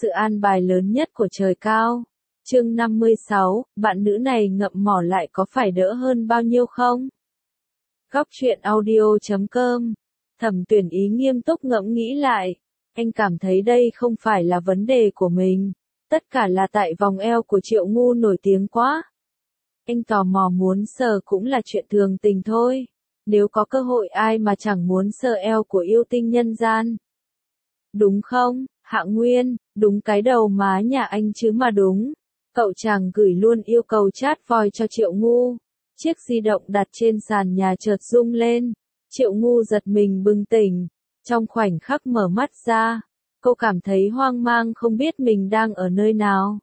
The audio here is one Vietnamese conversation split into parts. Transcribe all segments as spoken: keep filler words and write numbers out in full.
sự an bài lớn nhất của trời cao. Chương năm mươi sáu, bạn nữ này ngậm mỏ lại có phải đỡ hơn bao nhiêu không? Góc truyện audio chấm com. Thẩm Tuyển Ý nghiêm túc ngẫm nghĩ lại. Anh cảm thấy đây không phải là vấn đề của mình. Tất cả là tại vòng eo của Triệu Ngu nổi tiếng quá. Anh tò mò muốn sờ cũng là chuyện thường tình thôi. Nếu có cơ hội ai mà chẳng muốn sờ eo của yêu tinh nhân gian. Đúng không, Hạ Nguyên, đúng cái đầu má nhà anh chứ mà đúng. Cậu chàng gửi luôn yêu cầu chat voi cho Triệu Ngu. Chiếc di động đặt trên sàn nhà chợt rung lên. Triệu Ngu giật mình bừng tỉnh. Trong khoảnh khắc mở mắt ra, cô cảm thấy hoang mang không biết mình đang ở nơi nào.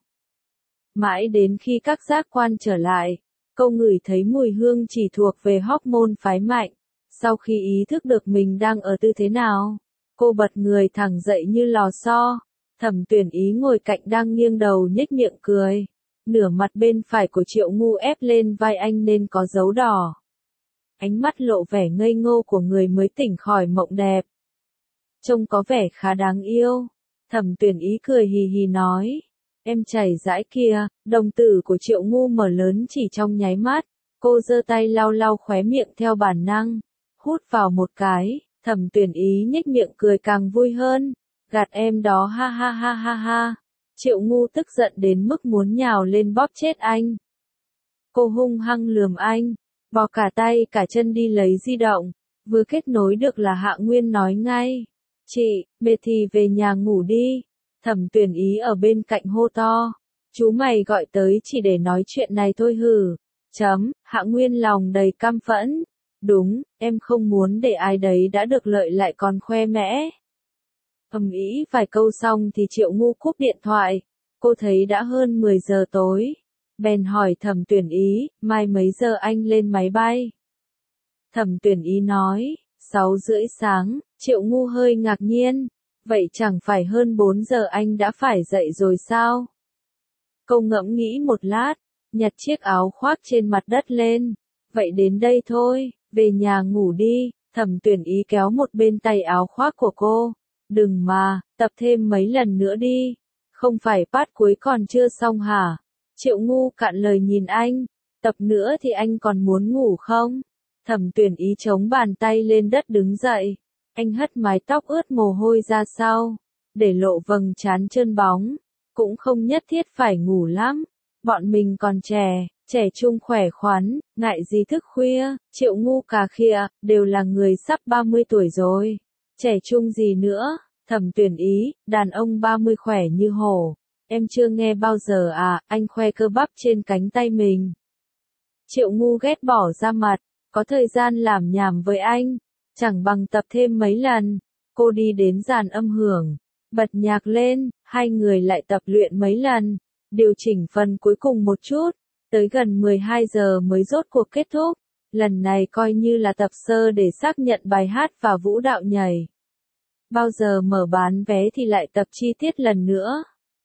Mãi đến khi các giác quan trở lại, cô ngửi thấy mùi hương chỉ thuộc về hormone phái mạnh. Sau khi ý thức được mình đang ở tư thế nào, cô bật người thẳng dậy như lò xo. Thẩm Tuyển Ý ngồi cạnh đang nghiêng đầu nhếch miệng cười. Nửa mặt bên phải của Triệu Ngu ép lên vai anh nên có dấu đỏ. Ánh mắt lộ vẻ ngây ngô của người mới tỉnh khỏi mộng đẹp. Trông có vẻ khá đáng yêu. Thẩm Tuyển Ý cười hì hì nói. Em chảy dãi kìa. Đồng tử của Triệu Ngu mở lớn chỉ trong nháy mắt. Cô giơ tay lau lau khóe miệng theo bản năng. Hút vào một cái. Thẩm Tuyển Ý nhếch miệng cười càng vui hơn. Gạt em đó ha ha ha ha ha. Triệu Ngu tức giận đến mức muốn nhào lên bóp chết anh. Cô hung hăng lườm anh. Bò cả tay cả chân đi lấy di động. Vừa kết nối được là Hạ Nguyên nói ngay. Chị, mệt thì về nhà ngủ đi. Thẩm Tuyển Ý ở bên cạnh hô to. Chú mày gọi tới chỉ để nói chuyện này thôi hử. Chấm, Hạ Nguyên lòng đầy căm phẫn. Đúng, em không muốn để ai đấy đã được lợi lại còn khoe mẽ. Ầm ĩ vài câu xong thì Triệu Ngu cúp điện thoại. Cô thấy đã hơn mười giờ tối. Bèn hỏi Thẩm Tuyển Ý, mai mấy giờ anh lên máy bay? Thẩm Tuyển Ý nói, sáu rưỡi sáng. Triệu Ngu hơi ngạc nhiên. Vậy chẳng phải hơn bốn giờ anh đã phải dậy rồi sao? Cô ngẫm nghĩ một lát, nhặt chiếc áo khoác trên mặt đất lên. Vậy đến đây thôi, về nhà ngủ đi. Thẩm Tuyển Ý kéo một bên tay áo khoác của cô. Đừng mà, tập thêm mấy lần nữa đi. Không phải part cuối còn chưa xong hả? Triệu Ngu cạn lời nhìn anh. Tập nữa thì anh còn muốn ngủ không? Thẩm Tuyển Ý chống bàn tay lên đất đứng dậy. Anh hất mái tóc ướt mồ hôi ra sau, để lộ vầng trán trơn bóng. Cũng không nhất thiết phải ngủ lắm. Bọn mình còn trẻ, trẻ trung khỏe khoắn, ngại gì thức khuya. Triệu Ngu cà khịa, đều là người sắp ba mươi tuổi rồi. Trẻ trung gì nữa? Thẩm Tuyển Ý, đàn ông ba mươi khỏe như hổ. Em chưa nghe bao giờ à, anh khoe cơ bắp trên cánh tay mình. Triệu Ngu ghét bỏ ra mặt, có thời gian làm nhảm với anh, chẳng bằng tập thêm mấy lần. Cô đi đến dàn âm hưởng, bật nhạc lên, hai người lại tập luyện mấy lần, điều chỉnh phần cuối cùng một chút, tới gần mười hai giờ mới rốt cuộc kết thúc. Lần này coi như là tập sơ để xác nhận bài hát và vũ đạo nhảy. Bao giờ mở bán vé thì lại tập chi tiết lần nữa.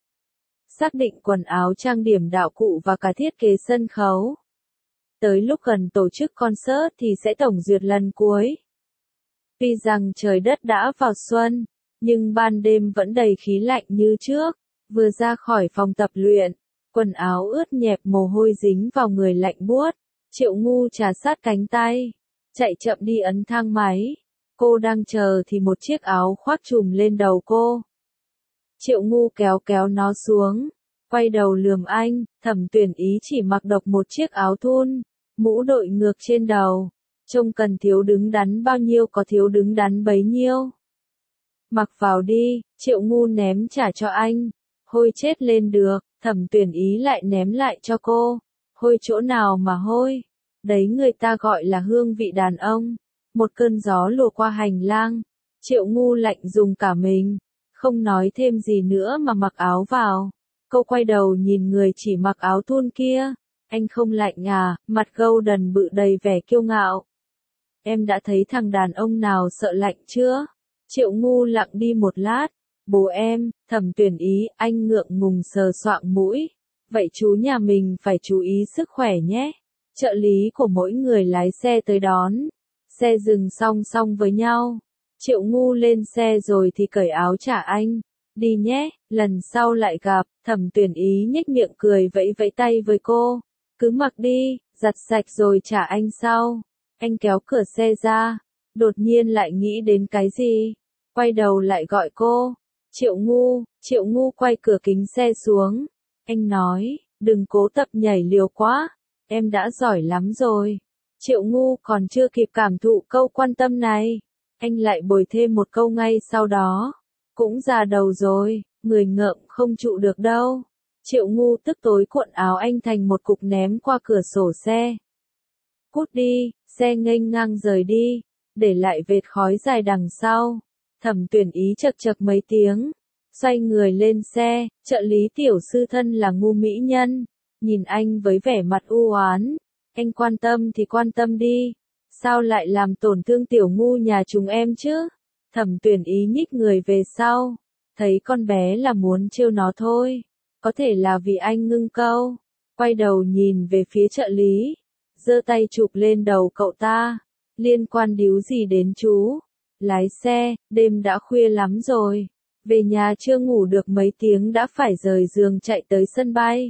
Xác định quần áo trang điểm đạo cụ và cả thiết kế sân khấu. Tới lúc gần tổ chức concert thì sẽ tổng duyệt lần cuối. Tuy rằng trời đất đã vào xuân, nhưng ban đêm vẫn đầy khí lạnh như trước. Vừa ra khỏi phòng tập luyện, quần áo ướt nhẹp mồ hôi dính vào người lạnh buốt. Triệu Ngu trà sát cánh tay, chạy chậm đi ấn thang máy. Cô đang chờ thì một chiếc áo khoác trùm lên đầu cô. Triệu Ngu kéo kéo nó xuống, quay đầu lườm anh. Thẩm Tuyển Ý chỉ mặc độc một chiếc áo thun, mũ đội ngược trên đầu. Trông cần thiếu đứng đắn bao nhiêu có thiếu đứng đắn bấy nhiêu. Mặc vào đi, Triệu Ngu ném trả cho anh. Hôi chết lên được, Thẩm Tuyển Ý lại ném lại cho cô. Hôi chỗ nào mà hôi? Đấy người ta gọi là hương vị đàn ông. Một cơn gió lùa qua hành lang. Triệu Ngu lạnh dùng cả mình. Không nói thêm gì nữa mà mặc áo vào. Cô quay đầu nhìn người chỉ mặc áo thun kia. Anh không lạnh à? Mặt golden bự đầy vẻ kiêu ngạo. Em đã thấy thằng đàn ông nào sợ lạnh chưa? Triệu Ngu lặng đi một lát. Bố em. Thẩm Tuyển Ý, anh ngượng ngùng sờ soạng mũi. Vậy chú nhà mình phải chú ý sức khỏe nhé. Trợ lý của mỗi người lái xe tới đón. Xe dừng song song với nhau. Triệu Ngu lên xe rồi thì cởi áo trả anh. Đi nhé, lần sau lại gặp. Thẩm Tuyển Ý nhếch miệng cười vẫy vẫy tay với cô. Cứ mặc đi, giặt sạch rồi trả anh sau. Anh kéo cửa xe ra, đột nhiên lại nghĩ đến cái gì. Quay đầu lại gọi cô. Triệu Ngu, Triệu Ngu quay cửa kính xe xuống. Anh nói, đừng cố tập nhảy liều quá, em đã giỏi lắm rồi. Triệu Ngu còn chưa kịp cảm thụ câu quan tâm này. Anh lại bồi thêm một câu ngay sau đó. Cũng già đầu rồi, người ngợm không trụ được đâu. Triệu Ngu tức tối cuộn áo anh thành một cục ném qua cửa sổ xe. Cút đi, xe nghênh ngang rời đi, để lại vệt khói dài đằng sau. Thẩm Tuyển Ý chật chật mấy tiếng, xoay người lên xe, trợ lý tiểu sư thân là Ngu mỹ nhân, nhìn anh với vẻ mặt u oán. Anh quan tâm thì quan tâm đi, sao lại làm tổn thương tiểu Ngu nhà chúng em chứ? Thẩm Tuyển Ý nhích người về sau, thấy con bé là muốn trêu nó thôi, có thể là vì anh ngưng câu, quay đầu nhìn về phía trợ lý, giơ tay chụp lên đầu cậu ta, liên quan díu gì đến chú? Lái xe, đêm đã khuya lắm rồi, về nhà chưa ngủ được mấy tiếng đã phải rời giường chạy tới sân bay.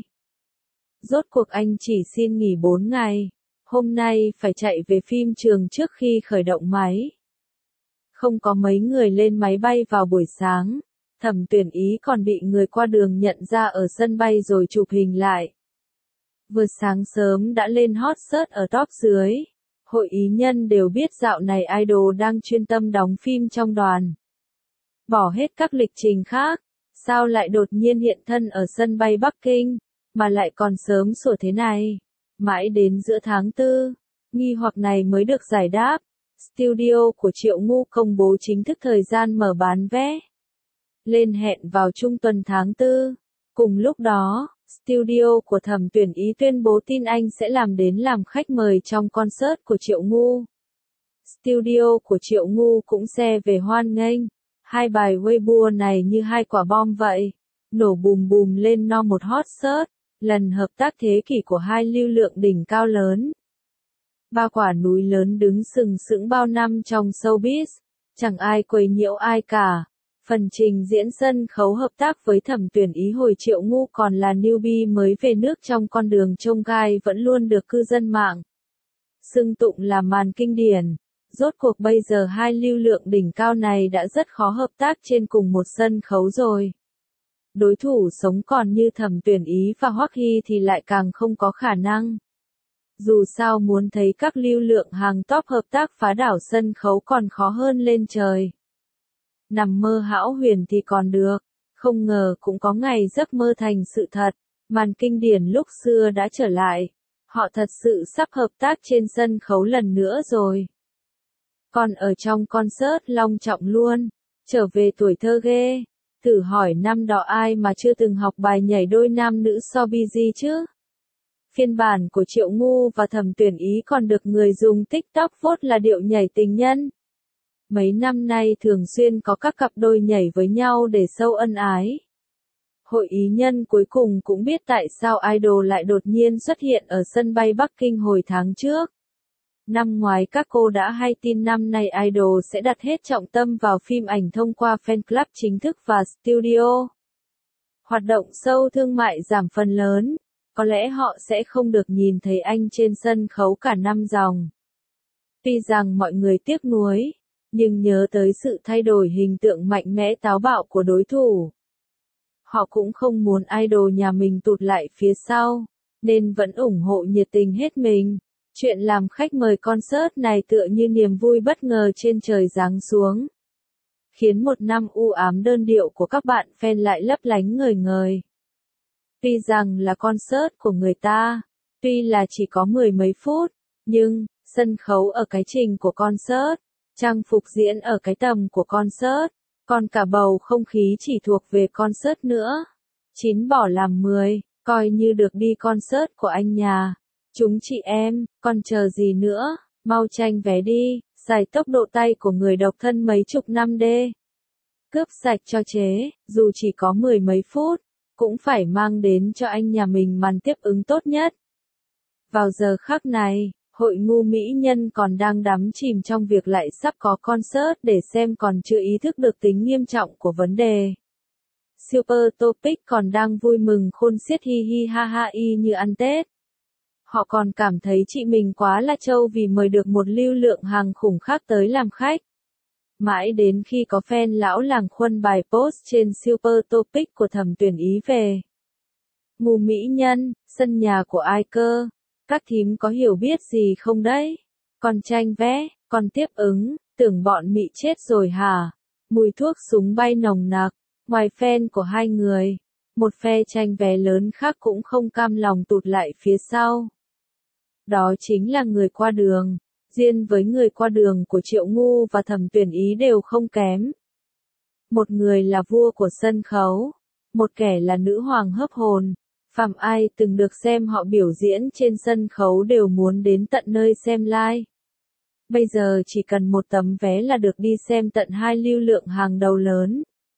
Rốt cuộc anh chỉ xin nghỉ bốn ngày, hôm nay phải chạy về phim trường trước khi khởi động máy. Không có mấy người lên máy bay vào buổi sáng, Thẩm Tuyển Ý còn bị người qua đường nhận ra ở sân bay rồi chụp hình lại. Vừa sáng sớm đã lên hot search ở top dưới. Hội ý nhân đều biết dạo này idol đang chuyên tâm đóng phim trong đoàn. Bỏ hết các lịch trình khác, sao lại đột nhiên hiện thân ở sân bay Bắc Kinh, mà lại còn sớm sủa thế này. Mãi đến giữa tháng tư, nghi hoặc này mới được giải đáp. Studio của Triệu Ngu công bố chính thức thời gian mở bán vé. Lên hẹn vào trung tuần tháng tư. Cùng lúc đó, studio của Thẩm Tuyển Ý tuyên bố tin anh sẽ làm đến làm khách mời trong concert của Triệu Ngu. Studio của Triệu Ngu cũng xe về hoan nghênh. Hai bài Weibo này như hai quả bom vậy, nổ bùm bùm lên no một hot search, lần hợp tác thế kỷ của hai lưu lượng đỉnh cao lớn. Ba quả núi lớn đứng sừng sững bao năm trong showbiz, chẳng ai quấy nhiễu ai cả. Phần trình diễn sân khấu hợp tác với Thẩm Tuyển Ý hồi Triệu Ngu còn là newbie mới về nước trong con đường chông gai vẫn luôn được cư dân mạng xưng tụng là màn kinh điển. Rốt cuộc bây giờ hai lưu lượng đỉnh cao này đã rất khó hợp tác trên cùng một sân khấu rồi. Đối thủ sống còn như Thẩm Tuyển Ý và Hoắc Hy thì lại càng không có khả năng. Dù sao muốn thấy các lưu lượng hàng top hợp tác phá đảo sân khấu còn khó hơn lên trời. Nằm mơ hão huyền thì còn được, không ngờ cũng có ngày giấc mơ thành sự thật, màn kinh điển lúc xưa đã trở lại. Họ thật sự sắp hợp tác trên sân khấu lần nữa rồi. Còn ở trong concert long trọng luôn, trở về tuổi thơ ghê, thử hỏi năm đó ai mà chưa từng học bài nhảy đôi nam nữ Sobizi chứ? Phiên bản của Triệu Ngu và Thẩm Tuyển Ý còn được người dùng TikTok vote là điệu nhảy tình nhân. Mấy năm nay thường xuyên có các cặp đôi nhảy với nhau để sâu ân ái. Hội ý nhân cuối cùng cũng biết tại sao idol lại đột nhiên xuất hiện ở sân bay Bắc Kinh hồi tháng trước. Năm ngoái các cô đã hay tin năm nay idol sẽ đặt hết trọng tâm vào phim ảnh thông qua fan club chính thức và studio. Hoạt động show thương mại giảm phần lớn, có lẽ họ sẽ không được nhìn thấy anh trên sân khấu cả năm dòng. Tuy rằng mọi người tiếc nuối, nhưng nhớ tới sự thay đổi hình tượng mạnh mẽ táo bạo của đối thủ. Họ cũng không muốn idol nhà mình tụt lại phía sau, nên vẫn ủng hộ nhiệt tình hết mình. Chuyện làm khách mời concert này tựa như niềm vui bất ngờ trên trời giáng xuống, khiến một năm u ám đơn điệu của các bạn fan lại lấp lánh ngời ngời. Tuy rằng là concert của người ta, tuy là chỉ có mười mấy phút, nhưng sân khấu ở cái trình của concert, trang phục diễn ở cái tầm của concert, còn cả bầu không khí chỉ thuộc về concert nữa. Chín bỏ làm mười, coi như được đi concert của anh nhà. Chúng chị em, còn chờ gì nữa, mau tranh vé đi, xài tốc độ tay của người độc thân mấy chục năm đê. Cướp sạch cho chế, dù chỉ có mười mấy phút, cũng phải mang đến cho anh nhà mình màn tiếp ứng tốt nhất. Vào giờ khắc này, hội ngu mỹ nhân còn đang đắm chìm trong việc lại sắp có concert để xem còn chưa ý thức được tính nghiêm trọng của vấn đề. Super Topic còn đang vui mừng khôn xiết hi hi ha ha y như ăn Tết. Họ còn cảm thấy chị mình quá là trâu vì mời được một lưu lượng hàng khủng khác tới làm khách. Mãi đến khi có fan lão làng khuân bài post trên Super Topic của Thẩm Tuyển Ý về Mù mỹ nhân, sân nhà của ai cơ? Các thím có hiểu biết gì không đấy? Còn tranh vé, còn tiếp ứng, tưởng bọn mị chết rồi hả? Mùi thuốc súng bay nồng nặc, ngoài fan của hai người, một phe tranh vé lớn khác cũng không cam lòng tụt lại phía sau. Đó chính là người qua đường. Riêng với người qua đường của Triệu Ngu và Thẩm Tuyển Ý đều không kém. Một người là vua của sân khấu, một kẻ là nữ hoàng hấp hồn. Phàm ai từng được xem họ biểu diễn trên sân khấu đều muốn đến tận nơi xem live. Bây giờ chỉ cần một tấm vé là được đi xem tận hai lưu lượng hàng đầu lớn.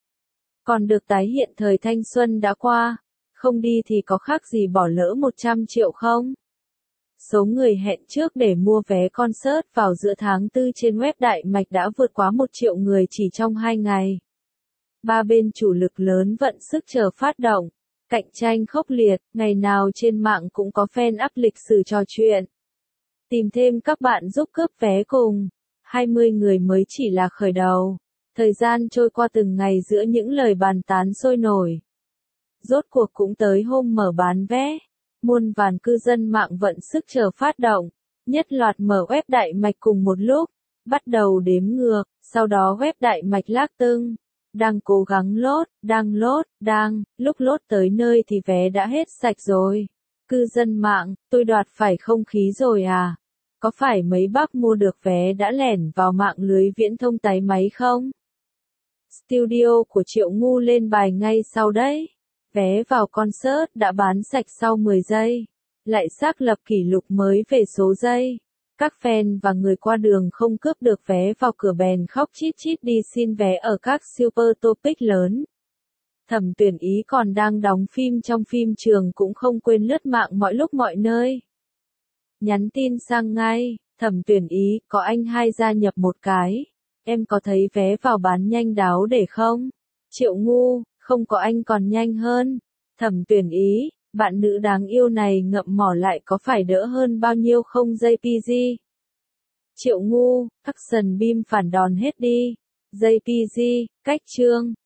Còn được tái hiện thời thanh xuân đã qua, không đi thì có khác gì bỏ lỡ một trăm triệu không? Số người hẹn trước để mua vé concert vào giữa tháng tư trên web Đại Mạch đã vượt quá một triệu người chỉ trong hai ngày. Ba bên chủ lực lớn vận sức chờ phát động. Cạnh tranh khốc liệt, ngày nào trên mạng cũng có fan up lịch sử trò chuyện. Tìm thêm các bạn giúp cướp vé cùng. hai mươi người mới chỉ là khởi đầu. Thời gian trôi qua từng ngày giữa những lời bàn tán sôi nổi. Rốt cuộc cũng tới hôm mở bán vé. Muôn vàn cư dân mạng vận sức chờ phát động. Nhất loạt mở web Đại Mạch cùng một lúc. Bắt đầu đếm ngược, sau đó web Đại Mạch lác tưng. Đang cố gắng lốt, đang lốt, đang, lúc lốt tới nơi thì vé đã hết sạch rồi. Cư dân mạng, tôi đoạt phải không khí rồi à? Có phải mấy bác mua được vé đã lẻn vào mạng lưới viễn thông táy máy không? Studio của Triệu Ngu lên bài ngay sau đấy. Vé vào concert đã bán sạch sau mười giây. Lại xác lập kỷ lục mới về số giây. Các fan và người qua đường không cướp được vé vào cửa bèn khóc chít chít đi xin vé ở các Super Topic lớn. Thẩm Tuyển Ý còn đang đóng phim trong phim trường cũng không quên lướt mạng mọi lúc mọi nơi. Nhắn tin sang ngay, Thẩm Tuyển Ý, có anh hai gia nhập một cái. Em có thấy vé vào bán nhanh đáo để không? Triệu Ngu, không có anh còn nhanh hơn. Thẩm Tuyển Ý, bạn nữ đáng yêu này ngậm mỏ lại có phải đỡ hơn bao nhiêu không gi pê giê? Triệu Ngu, Action Beam phản đòn hết đi. gi pê giê, cách chương.